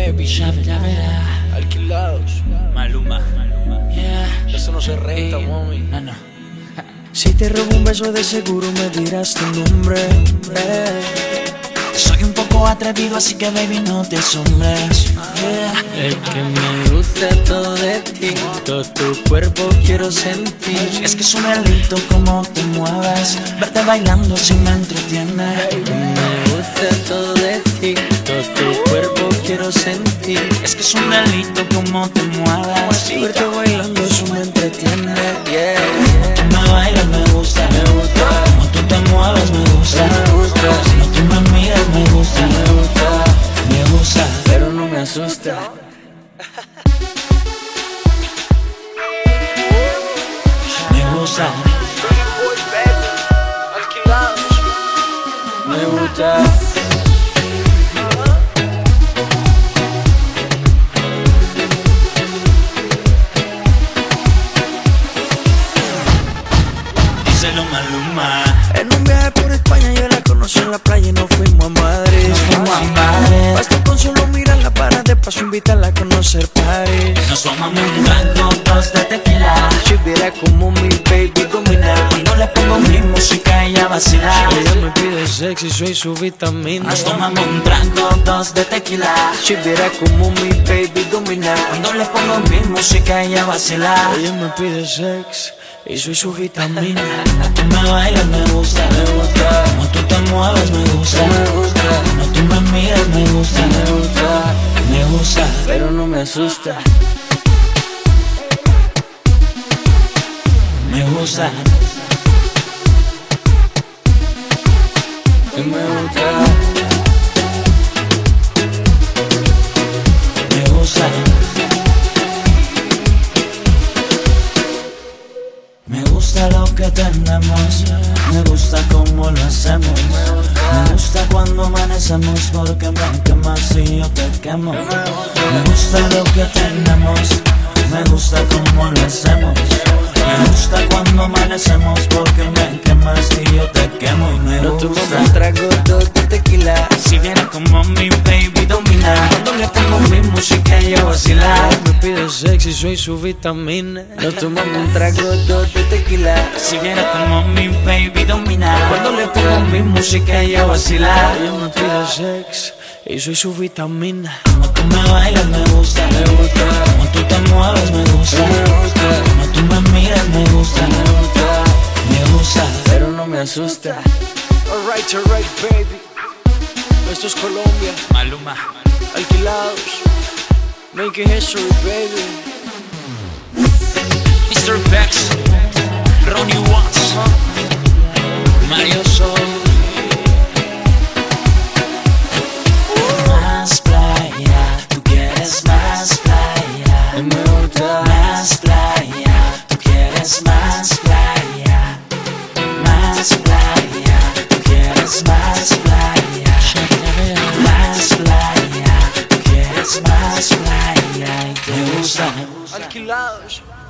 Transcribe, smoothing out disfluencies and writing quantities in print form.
baby. Alquilados. Maluma. Yeah. Eso no se renta, mami. No. Si te robo un beso de seguro me dirás tu nombre. Soy un poco atrevido, así que baby no te asombres. Es que me gusta todo de ti, todo tu cuerpo quiero sentir. Es que es un delito como te mueves, verte bailando si me entretiene. Me gusta todo de ti, todo tu cuerpo quiero sentir. Es que es un delito como te mueves, Verte bailando eso me entretiene. Yeah. Como tú me bailas me gusta, como tú te mueves me gusta, como tú me miras me gusta, me gusta, pero no me asusta. me gusta. Alquilados. Me gusta. Díselo Maluma. En un viaje por España yo la conocí en la playa y nos fuimos a Madrid. Basta con solo mirarla para de paso invitarla a conocer París. Nos tomamos un trago, dos de tequila. Si viera como mi baby domina, Cuando le pongo mi música ella vacila. ella me pide sexy, soy su vitamina. Nos tomamos un trago, dos de tequila. Si viera como mi baby domina, Cuando le pongo mi música ella vacila. ella me pide sex y soy su vitamina. Tú me bailas me gusta, como tú te mueves me gusta, como tú me miras me gusta, me gusta, Pero no me asusta. me gusta, Me gusta. me gusta. Me gusta lo que tenemos, me gusta cómo lo hacemos. Me gusta cuando amanecemos porque me quemas y yo te quemo. Me gusta lo que tenemos, me gusta cómo lo hacemos. Me gusta cuando amanecemos porque me quemas y yo te quemo. Y me No tomamos gusta un trago, dos de tequila. si viera como mi baby domina. Cuando le pongo mi música ella vacila. Me pide sexy, soy su vitamina. No tomamos un trago, dos de tequila. Si viera como mi baby domina. Cuando le pongo mi música ella vacila. Ella me pide sex y soy su vitamina. Como tú me bailas me gusta, como tú te mueves me gusta, como tú me miras me gusta, me gusta, Pero no me asusta. Alright, baby. Esto es Colombia. Maluma. Alquilados. Making history, baby. Mr. Bex, Ronnie Watts, Mario Sol. Más playa, tú quieres más playa. Me gusta. Más playa, tú quieres más playa. Más playa, tú quieres más playa. Más playa, tú quieres más playa. Y te gusta. Alquilados.